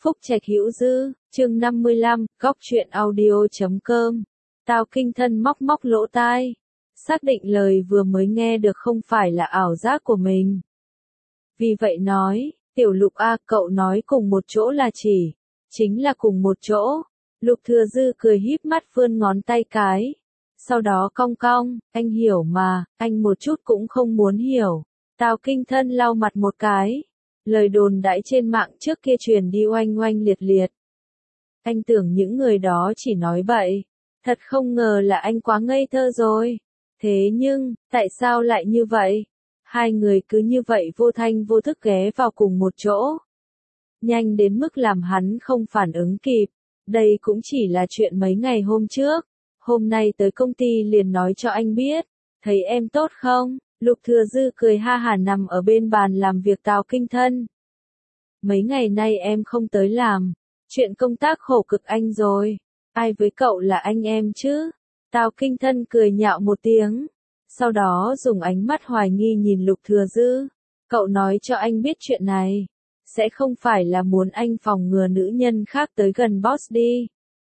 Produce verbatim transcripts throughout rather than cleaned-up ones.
Phúc Trạch Hữu Dư, chương năm mươi lăm, góc truyện audio chấm com. Tào Kinh Thân móc móc lỗ tai, xác định lời vừa mới nghe được không phải là ảo giác của mình. Vì vậy nói, Tiểu Lục a, cậu nói cùng một chỗ là chỉ, chính là cùng một chỗ. Lục Thừa Dư cười híp mắt vươn ngón tay cái. Sau đó cong cong, anh hiểu mà, anh một chút cũng không muốn hiểu. Tào Kinh Thân lau mặt một cái. Lời đồn đãi trên mạng trước kia truyền đi oanh oanh liệt liệt. Anh tưởng những người đó chỉ nói bậy. Thật không ngờ là anh quá ngây thơ rồi. Thế nhưng, tại sao lại như vậy? Hai người cứ như vậy vô thanh vô thức ghé vào cùng một chỗ. Nhanh đến mức làm hắn không phản ứng kịp. Đây cũng chỉ là chuyện mấy ngày hôm trước. Hôm nay tới công ty liền nói cho anh biết. Thấy em tốt không? Lục Thừa Dư cười ha hả nằm ở bên bàn làm việc Tào Kinh Thân. Mấy ngày nay em không tới làm. Chuyện công tác khổ cực anh rồi. Ai với cậu là anh em chứ? Tào Kinh Thân cười nhạo một tiếng. Sau đó dùng ánh mắt hoài nghi nhìn Lục Thừa Dư. Cậu nói cho anh biết chuyện này. Sẽ không phải là muốn anh phòng ngừa nữ nhân khác tới gần boss đi.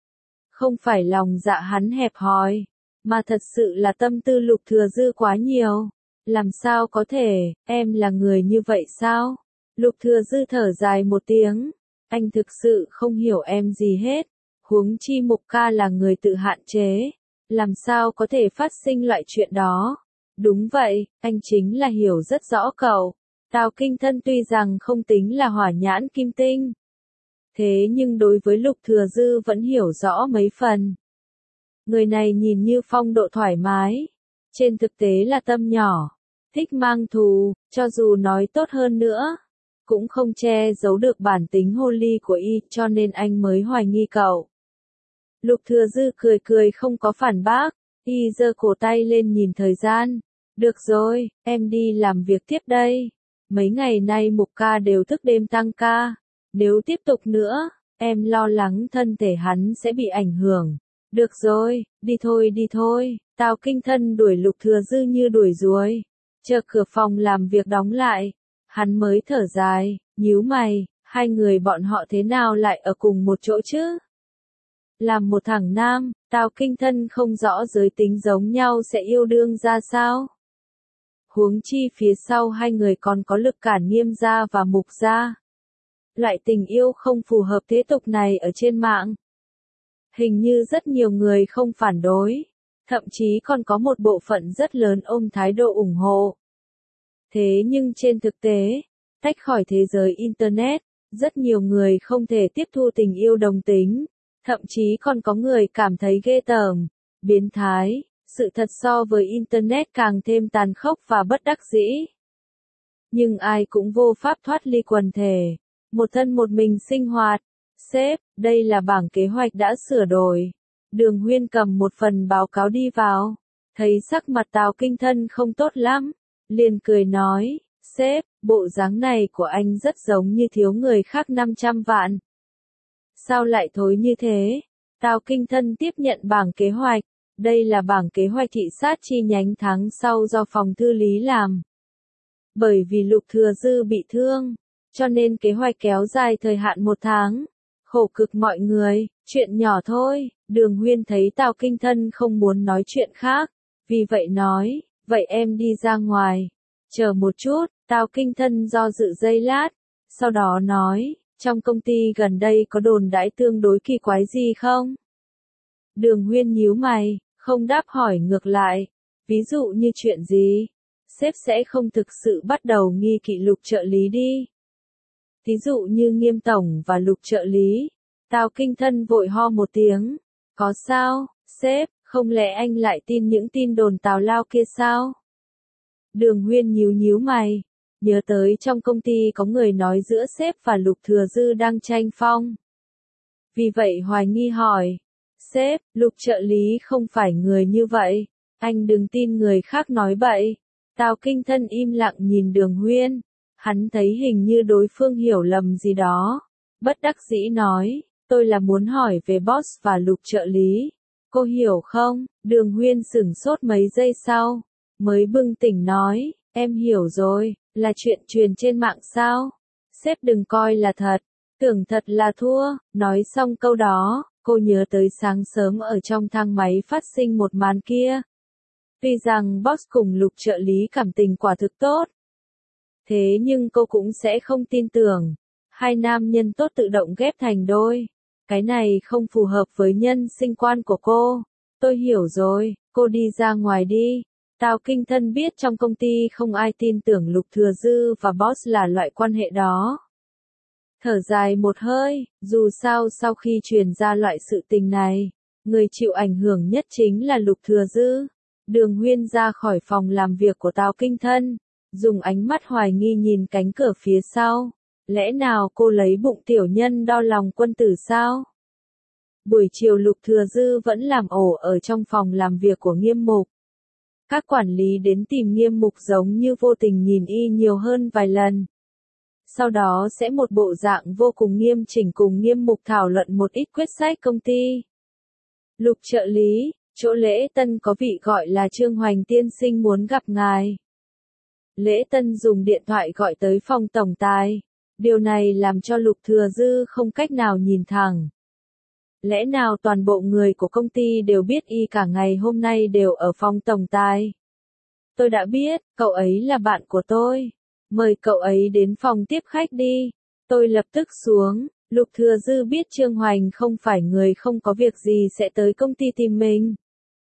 Không phải lòng dạ hắn hẹp hòi. Mà thật sự là tâm tư Lục Thừa Dư quá nhiều. Làm sao có thể, em là người như vậy sao? Lục Thừa Dư thở dài một tiếng. Anh thực sự không hiểu em gì hết. Huống chi Mục ca là người tự hạn chế. Làm sao có thể phát sinh loại chuyện đó? Đúng vậy, anh chính là hiểu rất rõ cậu. Tào Kinh Thân tuy rằng không tính là hỏa nhãn kim tinh. Thế nhưng đối với Lục Thừa Dư vẫn hiểu rõ mấy phần. Người này nhìn như phong độ thoải mái. Trên thực tế là tâm nhỏ. Thích mang thù, cho dù nói tốt hơn nữa. Cũng không che giấu được bản tính hồ ly của y, cho nên anh mới hoài nghi cậu. Lục Thừa Dư cười cười không có phản bác. Y giơ cổ tay lên nhìn thời gian. Được rồi, em đi làm việc tiếp đây. Mấy ngày nay Mục ca đều thức đêm tăng ca. Nếu tiếp tục nữa, em lo lắng thân thể hắn sẽ bị ảnh hưởng. Được rồi, đi thôi đi thôi. Tào Kinh Thân đuổi Lục Thừa Dư như đuổi ruồi. Chờ cửa phòng làm việc đóng lại. Hắn mới thở dài, nhíu mày. Hai người bọn họ thế nào lại ở cùng một chỗ chứ? Làm một thằng nam, Tào Kinh Thân không rõ giới tính giống nhau sẽ yêu đương ra sao? Huống chi phía sau hai người còn có Lực Cản Nghiêm gia và Mục gia. Loại tình yêu không phù hợp thế tục này ở trên mạng. Hình như rất nhiều người không phản đối. Thậm chí còn có một bộ phận rất lớn ôm thái độ ủng hộ. Thế nhưng trên thực tế, tách khỏi thế giới Internet, rất nhiều người không thể tiếp thu tình yêu đồng tính. Thậm chí còn có người cảm thấy ghê tởm, biến thái. Sự thật so với Internet càng thêm tàn khốc và bất đắc dĩ. Nhưng ai cũng vô pháp thoát ly quần thể. Một thân một mình sinh hoạt. Sếp, đây là bảng kế hoạch đã sửa đổi. Đường Huyên cầm một phần báo cáo đi vào. Thấy sắc mặt Tào Kinh Thân không tốt lắm. Liền cười nói, sếp, bộ dáng này của anh rất giống như thiếu người khác năm trăm vạn. Sao lại thối như thế? Tào Kinh Thân tiếp nhận bảng kế hoạch. Đây là bảng kế hoạch thị sát chi nhánh tháng sau do phòng thư lý làm. Bởi vì Lục Thừa Dư bị thương, cho nên kế hoạch kéo dài thời hạn một tháng. Khổ cực mọi người, chuyện nhỏ thôi. Đường Huyên thấy Tào Kinh Thân không muốn nói chuyện khác. Vì vậy nói, vậy em đi ra ngoài. Chờ một chút, Tào Kinh Thân do dự giây lát. Sau đó nói, trong công ty gần đây có đồn đãi tương đối kỳ quái gì không? Đường Huyên nhíu mày, không đáp hỏi ngược lại. Ví dụ như chuyện gì? Sếp sẽ không thực sự bắt đầu nghi kỵ Lục trợ lý đi. Ví dụ như Nghiêm tổng và Lục trợ lý. Tào Kinh Thân vội ho một tiếng. Có sao, sếp, không lẽ anh lại tin những tin đồn tào lao kia sao? Đường Huyên nhíu nhíu mày. Nhớ tới trong công ty có người nói giữa sếp và Lục Thừa Dư đang tranh phong. Vì vậy hoài nghi hỏi. Sếp, Lục trợ lý không phải người như vậy. Anh đừng tin người khác nói bậy. Tào Kinh Thân im lặng nhìn Đường Huyên. Hắn thấy hình như đối phương hiểu lầm gì đó. Bất đắc dĩ nói, tôi là muốn hỏi về boss và Lục trợ lý. Cô hiểu không? Đường Huyên sửng sốt mấy giây sau. Mới bừng tỉnh nói, em hiểu rồi, là chuyện truyền trên mạng sao? Sếp đừng coi là thật. Tưởng thật là thua, nói xong câu đó, cô nhớ tới sáng sớm ở trong thang máy phát sinh một màn kia. Tuy rằng boss cùng Lục trợ lý cảm tình quả thực tốt. Thế nhưng cô cũng sẽ không tin tưởng. Hai nam nhân tốt tự động ghép thành đôi. Cái này không phù hợp với nhân sinh quan của cô. Tôi hiểu rồi, cô đi ra ngoài đi. Tào Kinh Thân biết trong công ty không ai tin tưởng Lục Thừa Dư và boss là loại quan hệ đó. Thở dài một hơi, dù sao sau khi truyền ra loại sự tình này, người chịu ảnh hưởng nhất chính là Lục Thừa Dư. Đường Huyên ra khỏi phòng làm việc của Tào Kinh Thân, dùng ánh mắt hoài nghi nhìn cánh cửa phía sau. Lẽ nào cô lấy bụng tiểu nhân đo lòng quân tử sao? Buổi chiều Lục Thừa Dư vẫn làm ổ ở trong phòng làm việc của Nghiêm Mục. Các quản lý đến tìm Nghiêm Mục giống như vô tình nhìn y nhiều hơn vài lần. Sau đó sẽ một bộ dạng vô cùng nghiêm chỉnh cùng Nghiêm Mục thảo luận một ít quyết sách công ty. Lục trợ lý, chỗ Lễ Tân có vị gọi là Trương Hoành tiên sinh muốn gặp ngài. Lễ Tân dùng điện thoại gọi tới phòng tổng tài. Điều này làm cho Lục Thừa Dư không cách nào nhìn thẳng. Lẽ nào toàn bộ người của công ty đều biết y cả ngày hôm nay đều ở phòng tổng tài? Tôi đã biết, cậu ấy là bạn của tôi. Mời cậu ấy đến phòng tiếp khách đi. Tôi lập tức xuống. Lục Thừa Dư biết Trương Hoành không phải người không có việc gì sẽ tới công ty tìm mình.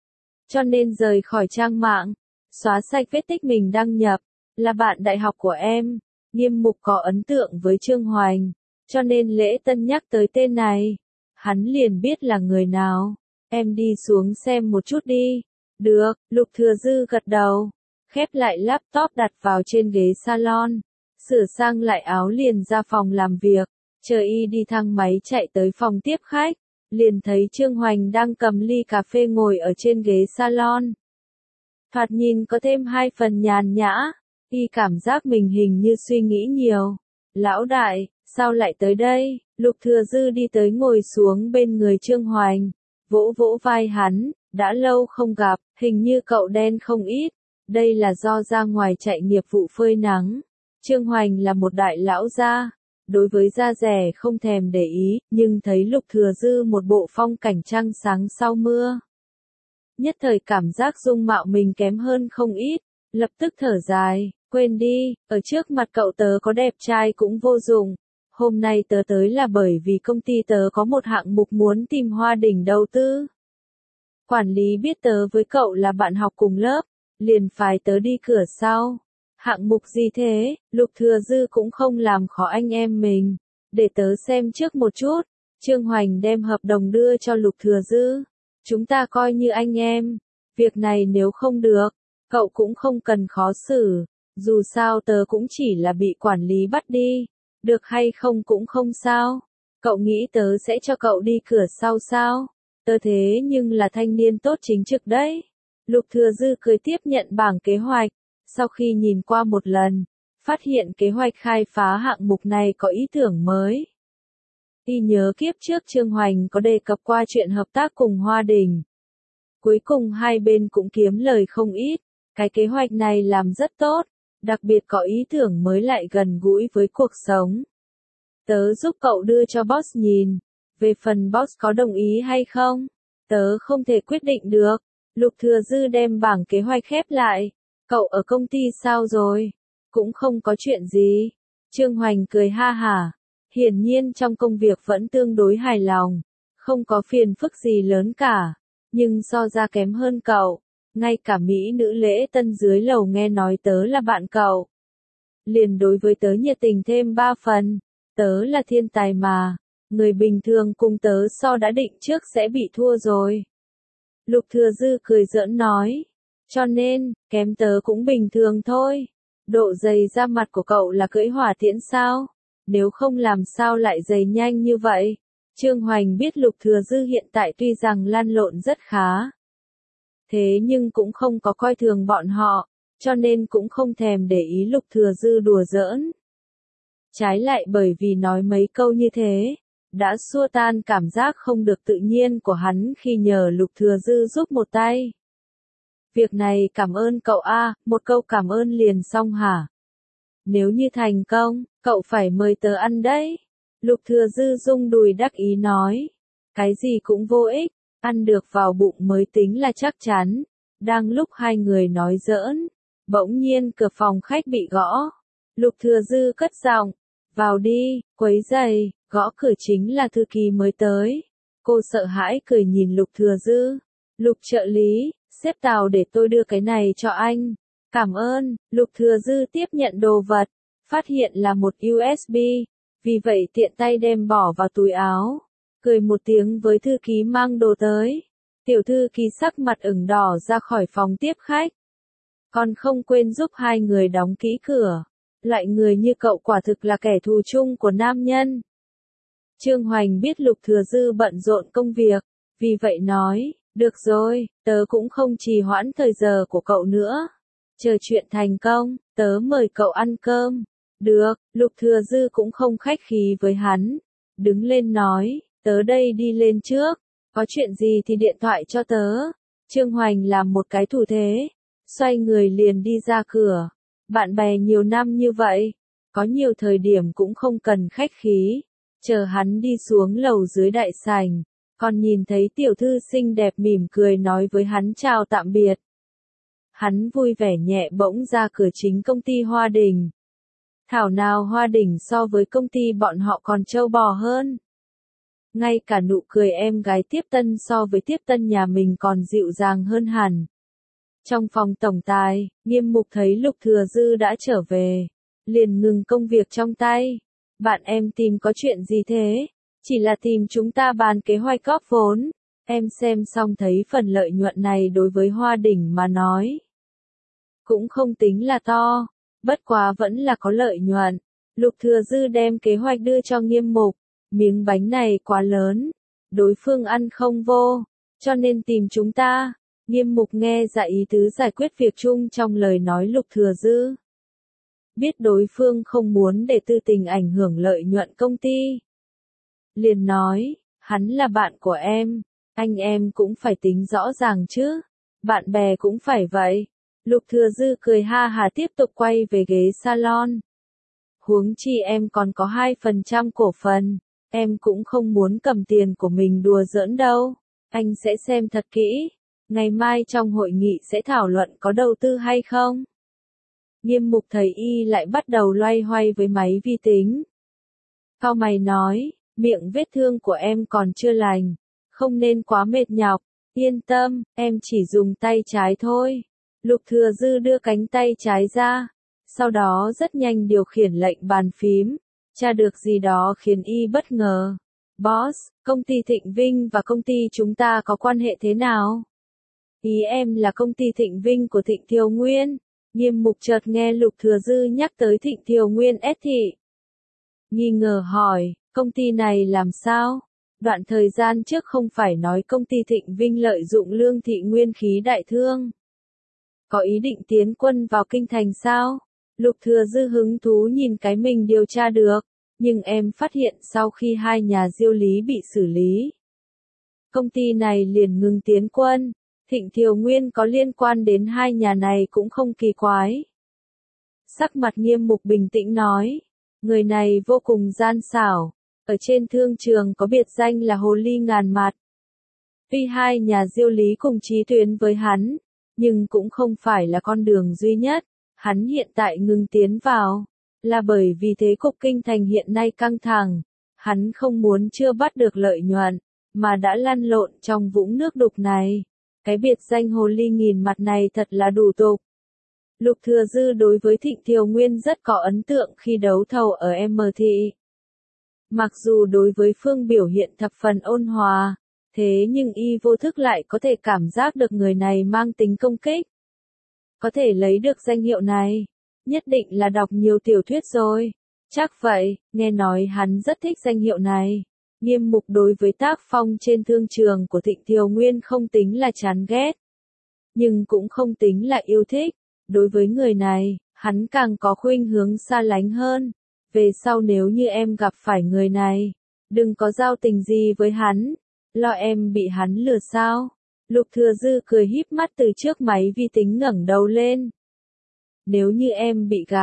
Cho nên rời khỏi trang mạng, xóa sạch vết tích mình đăng nhập, là bạn đại học của em. Nghiêm Mục có ấn tượng với Trương Hoành, cho nên Lễ Tân nhắc tới tên này. Hắn liền biết là người nào. Em đi xuống xem một chút đi. Được, Lục Thừa Dư gật đầu. Khép lại laptop đặt vào trên ghế salon. Sửa sang lại áo liền ra phòng làm việc. Chờ y đi thang máy chạy tới phòng tiếp khách. Liền thấy Trương Hoành đang cầm ly cà phê ngồi ở trên ghế salon. Thoạt nhìn có thêm hai phần nhàn nhã. Y cảm giác mình hình như suy nghĩ nhiều. Lão đại, sao lại tới đây? Lục Thừa Dư đi tới ngồi xuống bên người Trương Hoành. Vỗ vỗ vai hắn, đã lâu không gặp, hình như cậu đen không ít. Đây là do ra ngoài chạy nghiệp vụ phơi nắng. Trương Hoành là một đại lão gia. Đối với da rẻ không thèm để ý, nhưng thấy Lục Thừa Dư một bộ phong cảnh trăng sáng sau mưa. Nhất thời cảm giác dung mạo mình kém hơn không ít, lập tức thở dài, quên đi, ở trước mặt cậu tớ có đẹp trai cũng vô dụng. Hôm nay tớ tới là bởi vì công ty tớ có một hạng mục muốn tìm Hoa Đỉnh đầu tư. Quản lý biết tớ với cậu là bạn học cùng lớp, liền phái tớ đi cửa sau. Hạng mục gì thế? Lục Thừa Dư cũng không làm khó anh em mình. Để tớ xem trước một chút. Trương Hoành đem hợp đồng đưa cho Lục Thừa Dư. Chúng ta coi như anh em. Việc này nếu không được, cậu cũng không cần khó xử. Dù sao tớ cũng chỉ là bị quản lý bắt đi. Được hay không cũng không sao. Cậu nghĩ tớ sẽ cho cậu đi cửa sau sao? Tớ thế nhưng là thanh niên tốt chính trực đấy. Lục Thừa Dư cười tiếp nhận bảng kế hoạch. Sau khi nhìn qua một lần, phát hiện kế hoạch khai phá hạng mục này có ý tưởng mới. Y nhớ kiếp trước Trương Hoành có đề cập qua chuyện hợp tác cùng Hoa Đỉnh. Cuối cùng hai bên cũng kiếm lời không ít. Cái kế hoạch này làm rất tốt, đặc biệt có ý tưởng mới lại gần gũi với cuộc sống. Tớ giúp cậu đưa cho boss nhìn. Về phần boss có đồng ý hay không, tớ không thể quyết định được. Lục Thừa Dư đem bảng kế hoạch khép lại. Cậu ở công ty sao rồi? Cũng không có chuyện gì. Trương Hoành cười ha hả. Hiển nhiên trong công việc vẫn tương đối hài lòng. Không có phiền phức gì lớn cả. Nhưng so ra kém hơn cậu. Ngay cả mỹ nữ Lễ Tân dưới lầu nghe nói tớ là bạn cậu. Liền đối với tớ nhiệt tình thêm ba phần. Tớ là thiên tài mà. Người bình thường cùng tớ so đã định trước sẽ bị thua rồi. Lục Thừa Dư cười giỡn nói. Cho nên, kém tớ cũng bình thường thôi. Độ dày da mặt của cậu là cưỡi hỏa tiễn sao? Nếu không làm sao lại dày nhanh như vậy? Trương Hoành biết Lục Thừa Dư hiện tại tuy rằng lăn lộn rất khá. Thế nhưng cũng không có coi thường bọn họ, cho nên cũng không thèm để ý Lục Thừa Dư đùa giỡn. Trái lại bởi vì nói mấy câu như thế, đã xua tan cảm giác không được tự nhiên của hắn khi nhờ Lục Thừa Dư giúp một tay. Việc này cảm ơn cậu a, một câu cảm ơn liền xong hả? Nếu như thành công, cậu phải mời tớ ăn đấy. Lục Thừa Dư rung đùi đắc ý nói. Cái gì cũng vô ích, ăn được vào bụng mới tính là chắc chắn. Đang lúc hai người nói giỡn, bỗng nhiên cửa phòng khách bị gõ. Lục Thừa Dư cất giọng, vào đi, quấy giày, gõ cửa chính là thư ký mới tới. Cô sợ hãi cười nhìn Lục Thừa Dư. Lục trợ lý, xếp tàu để tôi đưa cái này cho anh. Cảm ơn, Lục Thừa Dư tiếp nhận đồ vật, phát hiện là một u ét bê, vì vậy tiện tay đem bỏ vào túi áo. Cười một tiếng với thư ký mang đồ tới. Tiểu thư ký sắc mặt ửng đỏ ra khỏi phòng tiếp khách. Còn không quên giúp hai người đóng kỹ cửa. Loại người như cậu quả thực là kẻ thù chung của nam nhân. Trương Hoành biết Lục Thừa Dư bận rộn công việc, vì vậy nói, được rồi, tớ cũng không trì hoãn thời giờ của cậu nữa. Chờ chuyện thành công, tớ mời cậu ăn cơm. Được, Lục Thừa Dư cũng không khách khí với hắn. Đứng lên nói, tớ đây đi lên trước, có chuyện gì thì điện thoại cho tớ. Trương Hoành làm một cái thủ thế, xoay người liền đi ra cửa. Bạn bè nhiều năm như vậy, có nhiều thời điểm cũng không cần khách khí. Chờ hắn đi xuống lầu dưới đại sảnh, còn nhìn thấy tiểu thư xinh đẹp mỉm cười nói với hắn chào tạm biệt. Hắn vui vẻ nhẹ bỗng ra cửa chính công ty Hoa Đình. Thảo nào Hoa Đình so với công ty bọn họ còn trâu bò hơn. Ngay cả nụ cười em gái tiếp tân so với tiếp tân nhà mình còn dịu dàng hơn hẳn. Trong phòng tổng tài, Nghiêm Mục thấy Lục Thừa Dư đã trở về, liền ngừng công việc trong tay. Bạn em tìm có chuyện gì thế? Chỉ là tìm chúng ta bàn kế hoạch góp vốn. Em xem xong thấy phần lợi nhuận này đối với Hoa Đình mà nói. Cũng không tính là to, bất quá vẫn là có lợi nhuận. Lục Thừa Dư đem kế hoạch đưa cho Nghiêm Mục. Miếng bánh này quá lớn, đối phương ăn không vô, cho nên tìm chúng ta. Nghiêm Mục nghe ra ý tứ giải quyết việc chung trong lời nói Lục Thừa Dư. Biết đối phương không muốn để tư tình ảnh hưởng lợi nhuận công ty. Liền nói, hắn là bạn của em, anh em cũng phải tính rõ ràng chứ, bạn bè cũng phải vậy. Lục Thừa Dư cười ha hà tiếp tục quay về ghế salon. Huống chi em còn có hai phần trăm cổ phần, em cũng không muốn cầm tiền của mình đùa giỡn đâu, anh sẽ xem thật kỹ. Ngày mai trong hội nghị sẽ thảo luận có đầu tư hay không. Nghiêm Mục thấy y lại bắt đầu loay hoay với máy vi tính. Cau mày nói, miệng vết thương của em còn chưa lành, không nên quá mệt nhọc, yên tâm, em chỉ dùng tay trái thôi. Lục Thừa Dư đưa cánh tay trái ra, sau đó rất nhanh điều khiển lệnh bàn phím, tra được gì đó khiến y bất ngờ. Boss, công ty Thịnh Vinh và công ty chúng ta có quan hệ thế nào? Ý em là công ty Thịnh Vinh của Thịnh Thiều Nguyên. Nghiêm Mục chợt nghe Lục Thừa Dư nhắc tới Thịnh Thiều Nguyên ét thị. Nghi ngờ hỏi, công ty này làm sao? Đoạn thời gian trước không phải nói công ty Thịnh Vinh lợi dụng Lương Thị Nguyên khí đại thương. Có ý định tiến quân vào kinh thành sao? Lục Thừa Dư hứng thú nhìn cái mình điều tra được, nhưng em phát hiện sau khi hai nhà Diêu Lý bị xử lý, công ty này liền ngừng tiến quân. Thịnh Thiều Nguyên có liên quan đến hai nhà này cũng không kỳ quái. Sắc mặt Nghiêm Mục bình tĩnh nói, người này vô cùng gian xảo, ở trên thương trường có biệt danh là hồ ly ngàn mặt. Tuy hai nhà Diêu Lý cùng chí tuyến với hắn, nhưng cũng không phải là con đường duy nhất. Hắn hiện tại ngừng tiến vào, là bởi vì thế cục kinh thành hiện nay căng thẳng. Hắn không muốn chưa bắt được lợi nhuận, mà đã lăn lộn trong vũng nước đục này. Cái biệt danh hồ ly nghìn mặt này thật là đủ tục. Lục Thừa Dư đối với Thịnh Thiều Nguyên rất có ấn tượng khi đấu thầu ở em thị. Mặc dù đối với phương biểu hiện thập phần ôn hòa, thế nhưng y vô thức lại có thể cảm giác được người này mang tính công kích. Có thể lấy được danh hiệu này, nhất định là đọc nhiều tiểu thuyết rồi. Chắc vậy, nghe nói hắn rất thích danh hiệu này. Nghiêm Mục đối với tác phong trên thương trường của Thịnh Thiều Nguyên không tính là chán ghét, nhưng cũng không tính là yêu thích. Đối với người này, hắn càng có khuynh hướng xa lánh hơn. Về sau nếu như em gặp phải người này, đừng có giao tình gì với hắn, lo em bị hắn lừa sao. Lục Thừa Dư cười híp mắt từ trước máy vi tính ngẩng đầu lên. Nếu như em bị gạt,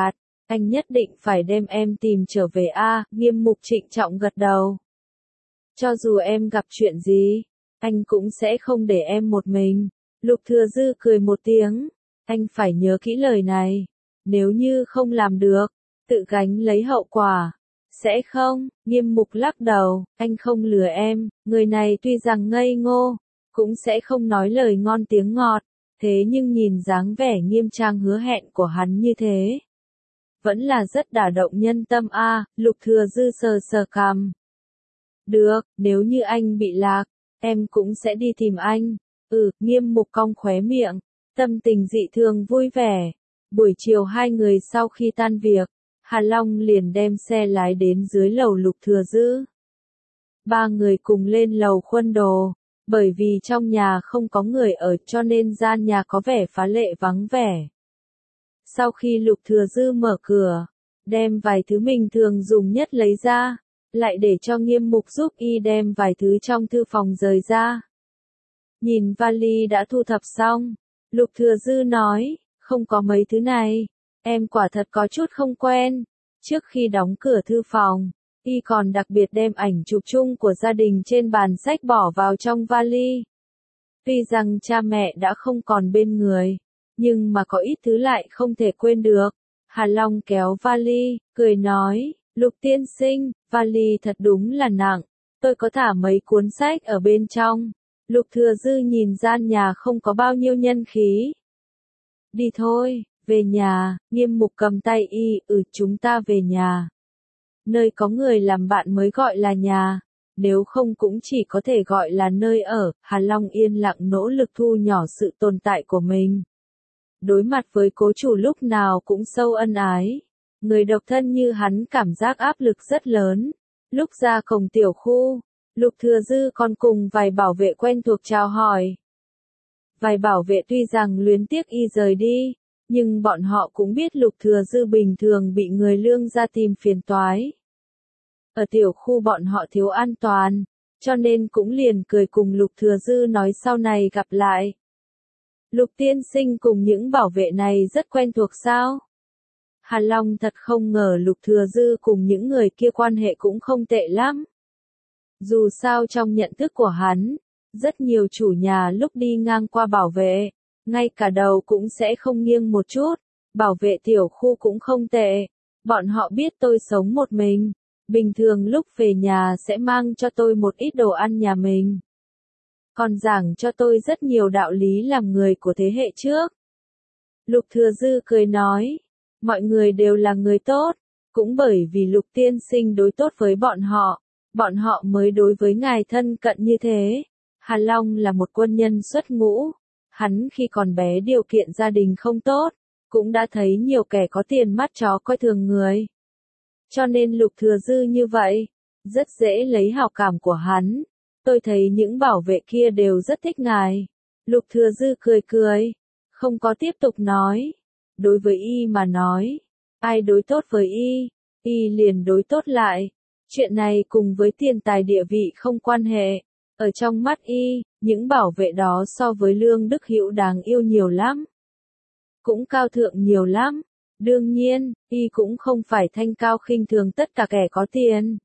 Anh nhất định phải đem em tìm trở về a, Nghiêm Mục trịnh trọng gật đầu. Cho dù em gặp chuyện gì, anh cũng sẽ không để em một mình. Lục Thừa Dư cười một tiếng, anh phải nhớ kỹ lời này. Nếu như không làm được, tự gánh lấy hậu quả. Sẽ không, Nghiêm Mục lắc đầu, anh không lừa em, người này tuy rằng ngây ngô, cũng sẽ không nói lời ngon tiếng ngọt, thế nhưng nhìn dáng vẻ nghiêm trang hứa hẹn của hắn như thế. Vẫn là rất đả động nhân tâm a. Lục Thừa Dư sờ sờ cằm. Được, nếu như anh bị lạc, em cũng sẽ đi tìm anh. Ừ, Nghiêm Mục cong khóe miệng, tâm tình dị thường vui vẻ. Buổi chiều hai người sau khi tan việc, Hà Long liền đem xe lái đến dưới lầu Lục Thừa Dư. Ba người cùng lên lầu khuân đồ, bởi vì trong nhà không có người ở cho nên gian nhà có vẻ phá lệ vắng vẻ. Sau khi Lục Thừa Dư mở cửa, đem vài thứ mình thường dùng nhất lấy ra, lại để cho Nghiêm Mục giúp y đem vài thứ trong thư phòng rời ra. Nhìn vali đã thu thập xong, Lục Thừa Dư nói, không có mấy thứ này, em quả thật có chút không quen. Trước khi đóng cửa thư phòng, y còn đặc biệt đem ảnh chụp chung của gia đình trên bàn sách bỏ vào trong vali. Tuy rằng cha mẹ đã không còn bên người, nhưng mà có ít thứ lại không thể quên được. Hà Long kéo vali, cười nói, Lục tiên sinh, vali thật đúng là nặng, tôi có thả mấy cuốn sách ở bên trong. Lục Thừa Dư nhìn gian nhà không có bao nhiêu nhân khí. Đi thôi, về nhà. Nghiêm Mục cầm tay y, ừ chúng ta về nhà. Nơi có người làm bạn mới gọi là nhà, nếu không cũng chỉ có thể gọi là nơi ở. Hà Long yên lặng nỗ lực thu nhỏ sự tồn tại của mình. Đối mặt với cố chủ lúc nào cũng sâu ân ái. Người độc thân như hắn cảm giác áp lực rất lớn. Lúc ra cổng tiểu khu, Lục Thừa Dư còn cùng vài bảo vệ quen thuộc chào hỏi. Vài bảo vệ tuy rằng luyến tiếc y rời đi, nhưng bọn họ cũng biết Lục Thừa Dư bình thường bị người lương ra tìm phiền toái. Ở tiểu khu bọn họ thiếu an toàn, cho nên cũng liền cười cùng Lục Thừa Dư nói sau này gặp lại. Lục tiên sinh cùng những bảo vệ này rất quen thuộc sao? Hà Long thật không ngờ Lục Thừa Dư cùng những người kia quan hệ cũng không tệ lắm. Dù sao trong nhận thức của hắn, rất nhiều chủ nhà lúc đi ngang qua bảo vệ, ngay cả đầu cũng sẽ không nghiêng một chút. Bảo vệ tiểu khu cũng không tệ, bọn họ biết tôi sống một mình, bình thường lúc về nhà sẽ mang cho tôi một ít đồ ăn nhà mình. Còn giảng cho tôi rất nhiều đạo lý làm người của thế hệ trước. Lục Thừa Dư cười nói, mọi người đều là người tốt, cũng bởi vì Lục tiên sinh đối tốt với bọn họ, bọn họ mới đối với ngài thân cận như thế. Hà Long là một quân nhân xuất ngũ, hắn khi còn bé điều kiện gia đình không tốt, cũng đã thấy nhiều kẻ có tiền mắt chó coi thường người. Cho nên Lục Thừa Dư như vậy, rất dễ lấy hảo cảm của hắn. Tôi thấy những bảo vệ kia đều rất thích ngài. Lục Thừa Dư cười cười, không có tiếp tục nói. Đối với y mà nói, ai đối tốt với y, y liền đối tốt lại. Chuyện này cùng với tiền tài địa vị không quan hệ. Ở trong mắt y, những bảo vệ đó so với Lương Đức Hữu đáng yêu nhiều lắm. Cũng cao thượng nhiều lắm. Đương nhiên, y cũng không phải thanh cao khinh thường tất cả kẻ có tiền.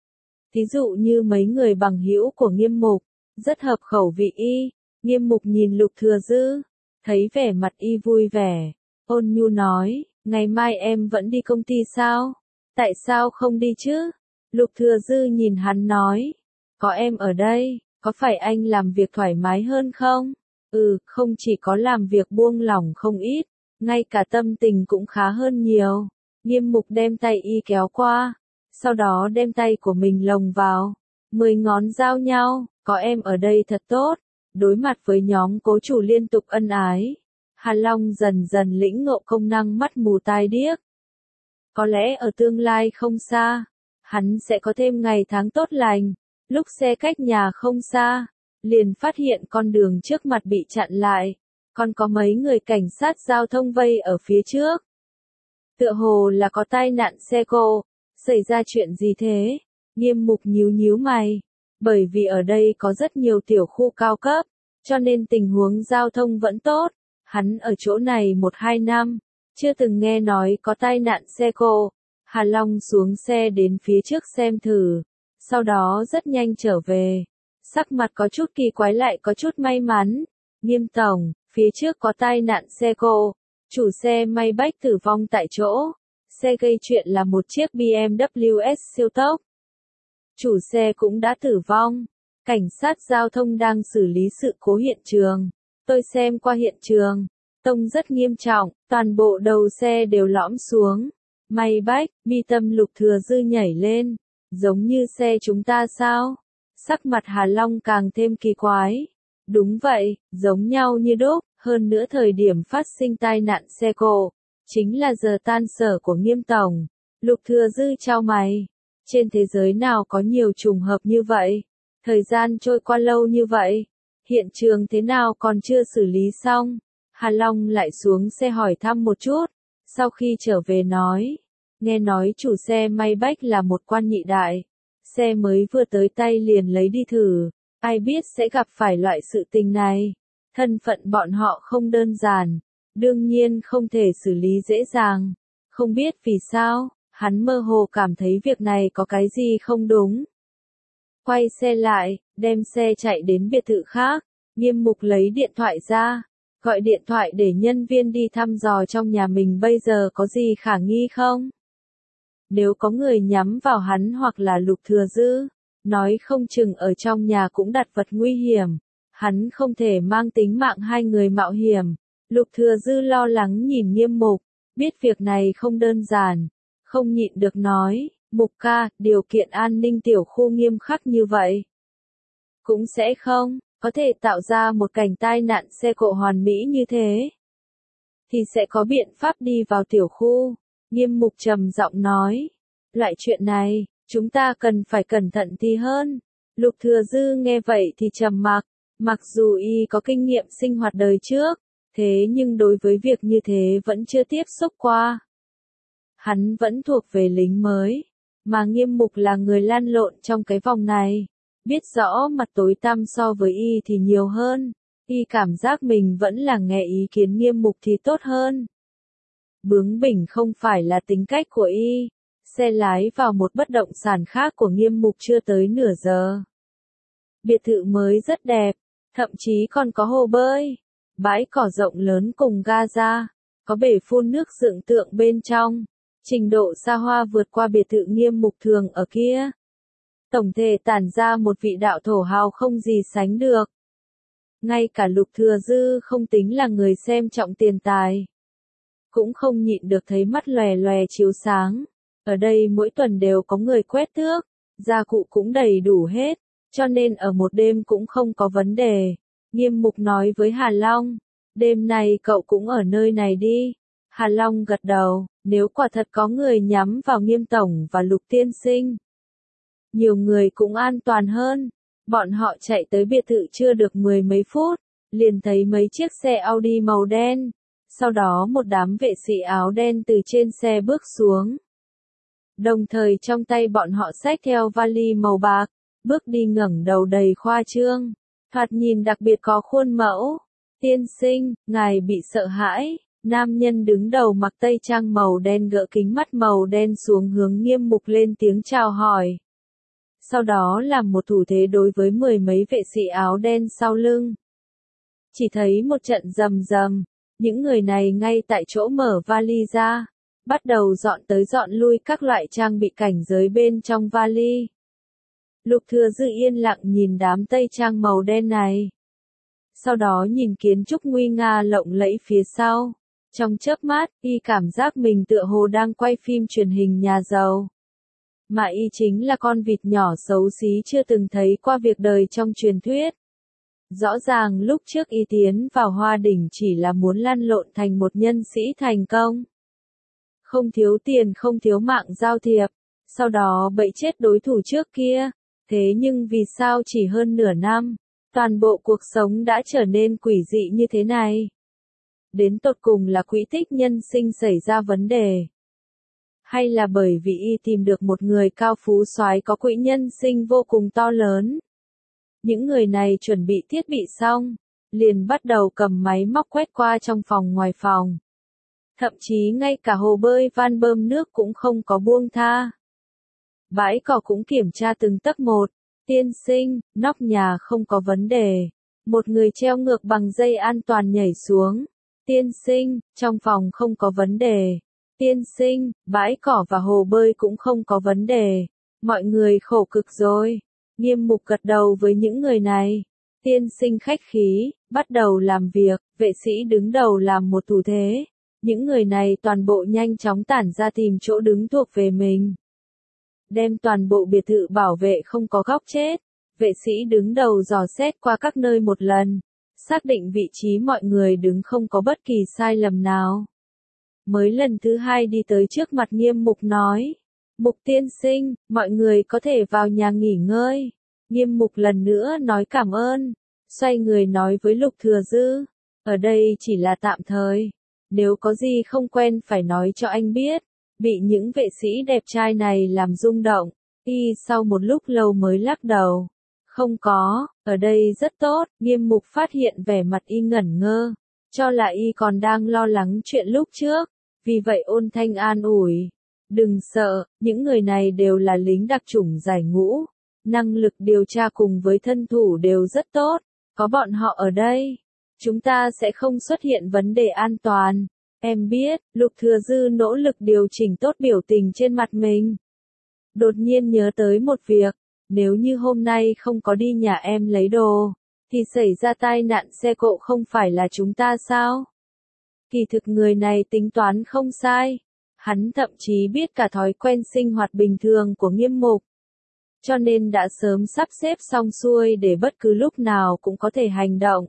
Thí dụ như mấy người bằng hữu của Nghiêm Mục, rất hợp khẩu vị y. Nghiêm Mục nhìn Lục Thừa Dư, thấy vẻ mặt y vui vẻ, ôn nhu nói, ngày mai em vẫn đi công ty sao? Tại sao không đi chứ? Lục Thừa Dư nhìn hắn nói, có em ở đây, có phải anh làm việc thoải mái hơn không? Ừ, không chỉ có làm việc buông lỏng không ít, ngay cả tâm tình cũng khá hơn nhiều. Nghiêm Mục đem tay y kéo qua, sau đó đem tay của mình lồng vào, mười ngón giao nhau, có em ở đây thật tốt. Đối mặt với nhóm cố chủ liên tục ân ái, Hà Long dần dần lĩnh ngộ công năng mắt mù tai điếc. Có lẽ ở tương lai không xa, hắn sẽ có thêm ngày tháng tốt lành. Lúc xe cách nhà không xa, liền phát hiện con đường trước mặt bị chặn lại, còn có mấy người cảnh sát giao thông vây ở phía trước. Tựa hồ là có tai nạn xe cộ, xảy ra chuyện gì thế? Nghiêm Mục nhíu nhíu mày, bởi vì ở đây có rất nhiều tiểu khu cao cấp, cho nên tình huống giao thông vẫn tốt. Hắn ở chỗ này một hai năm, chưa từng nghe nói có tai nạn xe cộ. Hà Long xuống xe đến phía trước xem thử, sau đó rất nhanh trở về. Sắc mặt có chút kỳ quái lại có chút may mắn. Nghiêm tổng, phía trước có tai nạn xe cộ, chủ xe may bách tử vong tại chỗ. Xe gây chuyện là một chiếc bê em vê S siêu tốc. Chủ xe cũng đã tử vong. Cảnh sát giao thông đang xử lý sự cố hiện trường. Tôi xem qua hiện trường, tông rất nghiêm trọng, toàn bộ đầu xe đều lõm xuống. May bách, mi tâm Lục Thừa Dư nhảy lên, giống như xe chúng ta sao? Sắc mặt Hà Long càng thêm kỳ quái. Đúng vậy, giống nhau như đúc, hơn nữa thời điểm phát sinh tai nạn xe cộ, chính là giờ tan sở của Nghiêm tổng. Lục Thừa Dư chau mày, trên thế giới nào có nhiều trùng hợp như vậy? Thời gian trôi qua lâu như vậy, hiện trường thế nào còn chưa xử lý xong? Hà Long lại xuống xe hỏi thăm một chút, sau khi trở về nói, nghe nói chủ xe may bách là một quan nhị đại, xe mới vừa tới tay liền lấy đi thử, ai biết sẽ gặp phải loại sự tình này, thân phận bọn họ không đơn giản, đương nhiên không thể xử lý dễ dàng, không biết vì sao, hắn mơ hồ cảm thấy việc này có cái gì không đúng. Quay xe lại, đem xe chạy đến biệt thự khác, Nghiêm Mục lấy điện thoại ra, gọi điện thoại để nhân viên đi thăm dò trong nhà mình bây giờ có gì khả nghi không. Nếu có người nhắm vào hắn hoặc là Lục Thừa Dư, nói không chừng ở trong nhà cũng đặt vật nguy hiểm, hắn không thể mang tính mạng hai người mạo hiểm. Lục Thừa Dư lo lắng nhìn Nghiêm Mục, biết việc này không đơn giản, không nhịn được nói, Mục ca, điều kiện an ninh tiểu khu nghiêm khắc như vậy. Cũng sẽ không, có thể tạo ra một cảnh tai nạn xe cộ hoàn mỹ như thế. Thì sẽ có biện pháp đi vào tiểu khu. Nghiêm Mục trầm giọng nói. Loại chuyện này, chúng ta cần phải cẩn thận thì hơn. Lục Thừa Dư nghe vậy thì trầm mặc. Mặc dù y có kinh nghiệm sinh hoạt đời trước, thế nhưng đối với việc như thế vẫn chưa tiếp xúc qua. Hắn vẫn thuộc về lính mới, mà Nghiêm Mục là người lăn lộn trong cái vòng này. Biết rõ mặt tối tăm so với y thì nhiều hơn, y cảm giác mình vẫn là nghe ý kiến Nghiêm Mục thì tốt hơn. Bướng bỉnh không phải là tính cách của y, xe lái vào một bất động sản khác của Nghiêm Mục chưa tới nửa giờ. Biệt thự mới rất đẹp, thậm chí còn có hồ bơi, bãi cỏ rộng lớn cùng gaza, có bể phun nước dựng tượng bên trong, trình độ xa hoa vượt qua biệt thự Nghiêm Mục thường ở kia. Tổng thể tản ra một vị đạo thổ hào không gì sánh được. Ngay cả Lục Thừa Dư không tính là người xem trọng tiền tài, cũng không nhịn được thấy mắt lòe lòe chiếu sáng. Ở đây mỗi tuần đều có người quét tước, gia cụ cũng đầy đủ hết, cho nên ở một đêm cũng không có vấn đề. Nghiêm Mục nói với Hà Long, đêm này cậu cũng ở nơi này đi. Hà Long gật đầu, nếu quả thật có người nhắm vào Nghiêm tổng và Lục tiên sinh, nhiều người cũng an toàn hơn. Bọn họ chạy tới biệt thự chưa được mười mấy phút, liền thấy mấy chiếc xe Audi màu đen. Sau đó một đám vệ sĩ áo đen từ trên xe bước xuống. Đồng thời trong tay bọn họ xách theo vali màu bạc, bước đi ngẩng đầu đầy khoa trương. Thoạt nhìn đặc biệt có khuôn mẫu. Tiên sinh, ngài bị sợ hãi. Nam nhân đứng đầu mặc tây trang màu đen gỡ kính mắt màu đen xuống hướng Nghiêm Mục lên tiếng chào hỏi. Sau đó làm một thủ thế đối với mười mấy vệ sĩ áo đen sau lưng. Chỉ thấy một trận rầm rầm, những người này ngay tại chỗ mở vali ra, bắt đầu dọn tới dọn lui các loại trang bị cảnh giới bên trong vali. Lục Thừa Dư yên lặng nhìn đám tây trang màu đen này. Sau đó nhìn kiến trúc nguy nga lộng lẫy phía sau. Trong chớp mắt, y cảm giác mình tựa hồ đang quay phim truyền hình nhà giàu. Mà y chính là con vịt nhỏ xấu xí chưa từng thấy qua việc đời trong truyền thuyết. Rõ ràng lúc trước y tiến vào Hoa Đỉnh chỉ là muốn lăn lộn thành một nhân sĩ thành công. Không thiếu tiền không thiếu mạng giao thiệp, sau đó bẫy chết đối thủ trước kia. Thế nhưng vì sao chỉ hơn nửa năm, toàn bộ cuộc sống đã trở nên quỷ dị như thế này? Đến tột cùng là quỹ tích nhân sinh xảy ra vấn đề, hay là bởi vì y tìm được một người cao phú soái có quỹ nhân sinh vô cùng to lớn? Những người này chuẩn bị thiết bị xong, liền bắt đầu cầm máy móc quét qua trong phòng ngoài phòng. Thậm chí ngay cả hồ bơi van bơm nước cũng không có buông tha. Bãi cỏ cũng kiểm tra từng tấc một. Tiên sinh, nóc nhà không có vấn đề. Một người treo ngược bằng dây an toàn nhảy xuống. Tiên sinh, trong phòng không có vấn đề. Tiên sinh, bãi cỏ và hồ bơi cũng không có vấn đề. Mọi người khổ cực rồi. Nghiêm Mục gật đầu với những người này. Tiên sinh khách khí, bắt đầu làm việc, vệ sĩ đứng đầu làm một thủ thế. Những người này toàn bộ nhanh chóng tản ra tìm chỗ đứng thuộc về mình. Đem toàn bộ biệt thự bảo vệ không có góc chết. Vệ sĩ đứng đầu dò xét qua các nơi một lần. Xác định vị trí mọi người đứng không có bất kỳ sai lầm nào. Mới lần thứ hai đi tới trước mặt Nghiêm Mục nói. Mục tiên sinh, mọi người có thể vào nhà nghỉ ngơi. Nghiêm Mục lần nữa nói cảm ơn. Xoay người nói với Lục Thừa Dư. Ở đây chỉ là tạm thời. Nếu có gì không quen phải nói cho anh biết. Bị những vệ sĩ đẹp trai này làm rung động. Y sau một lúc lâu mới lắc đầu. Không có, ở đây rất tốt. Nghiêm Mục phát hiện vẻ mặt Y ngẩn ngơ. Cho là Y còn đang lo lắng chuyện lúc trước. Vì vậy ôn thanh an ủi. Đừng sợ, những người này đều là lính đặc chủng giải ngũ. Năng lực điều tra cùng với thân thủ đều rất tốt. Có bọn họ ở đây. Chúng ta sẽ không xuất hiện vấn đề an toàn. Em biết, Lục Thừa Dư nỗ lực điều chỉnh tốt biểu tình trên mặt mình. Đột nhiên nhớ tới một việc. Nếu như hôm nay không có đi nhà em lấy đồ, thì xảy ra tai nạn xe cộ không phải là chúng ta sao? Kỳ thực người này tính toán không sai. Hắn thậm chí biết cả thói quen sinh hoạt bình thường của Nghiêm Mục. Cho nên đã sớm sắp xếp xong xuôi để bất cứ lúc nào cũng có thể hành động.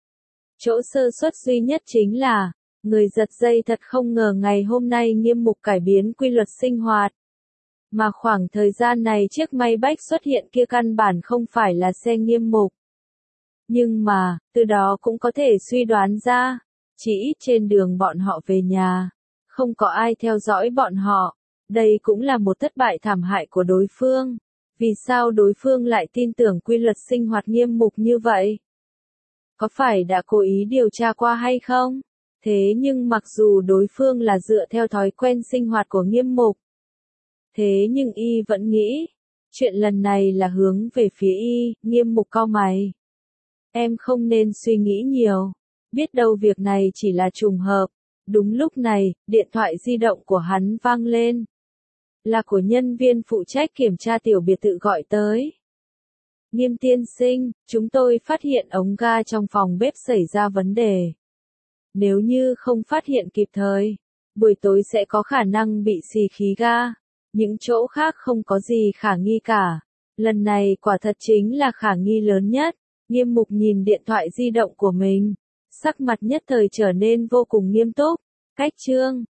Chỗ sơ suất duy nhất chính là, người giật dây thật không ngờ ngày hôm nay Nghiêm Mục cải biến quy luật sinh hoạt. Mà khoảng thời gian này chiếc may bách xuất hiện kia căn bản không phải là xe Nghiêm Mục. Nhưng mà, từ đó cũng có thể suy đoán ra, chỉ ít trên đường bọn họ về nhà, không có ai theo dõi bọn họ. Đây cũng là một thất bại thảm hại của đối phương. Vì sao đối phương lại tin tưởng quy luật sinh hoạt Nghiêm Mục như vậy? Có phải đã cố ý điều tra qua hay không? Thế nhưng mặc dù đối phương là dựa theo thói quen sinh hoạt của Nghiêm Mục, thế nhưng Y vẫn nghĩ, chuyện lần này là hướng về phía Y. Nghiêm Mục cau mày. Em không nên suy nghĩ nhiều, biết đâu việc này chỉ là trùng hợp. Đúng lúc này, điện thoại di động của hắn vang lên. Là của nhân viên phụ trách kiểm tra tiểu biệt thự gọi tới. Nghiêm tiên sinh, chúng tôi phát hiện ống ga trong phòng bếp xảy ra vấn đề. Nếu như không phát hiện kịp thời, buổi tối sẽ có khả năng bị xì khí ga. Những chỗ khác không có gì khả nghi cả. Lần này quả thật chính là khả nghi lớn nhất. Nghiêm Mục nhìn điện thoại di động của mình. Sắc mặt nhất thời trở nên vô cùng nghiêm túc. Cách chương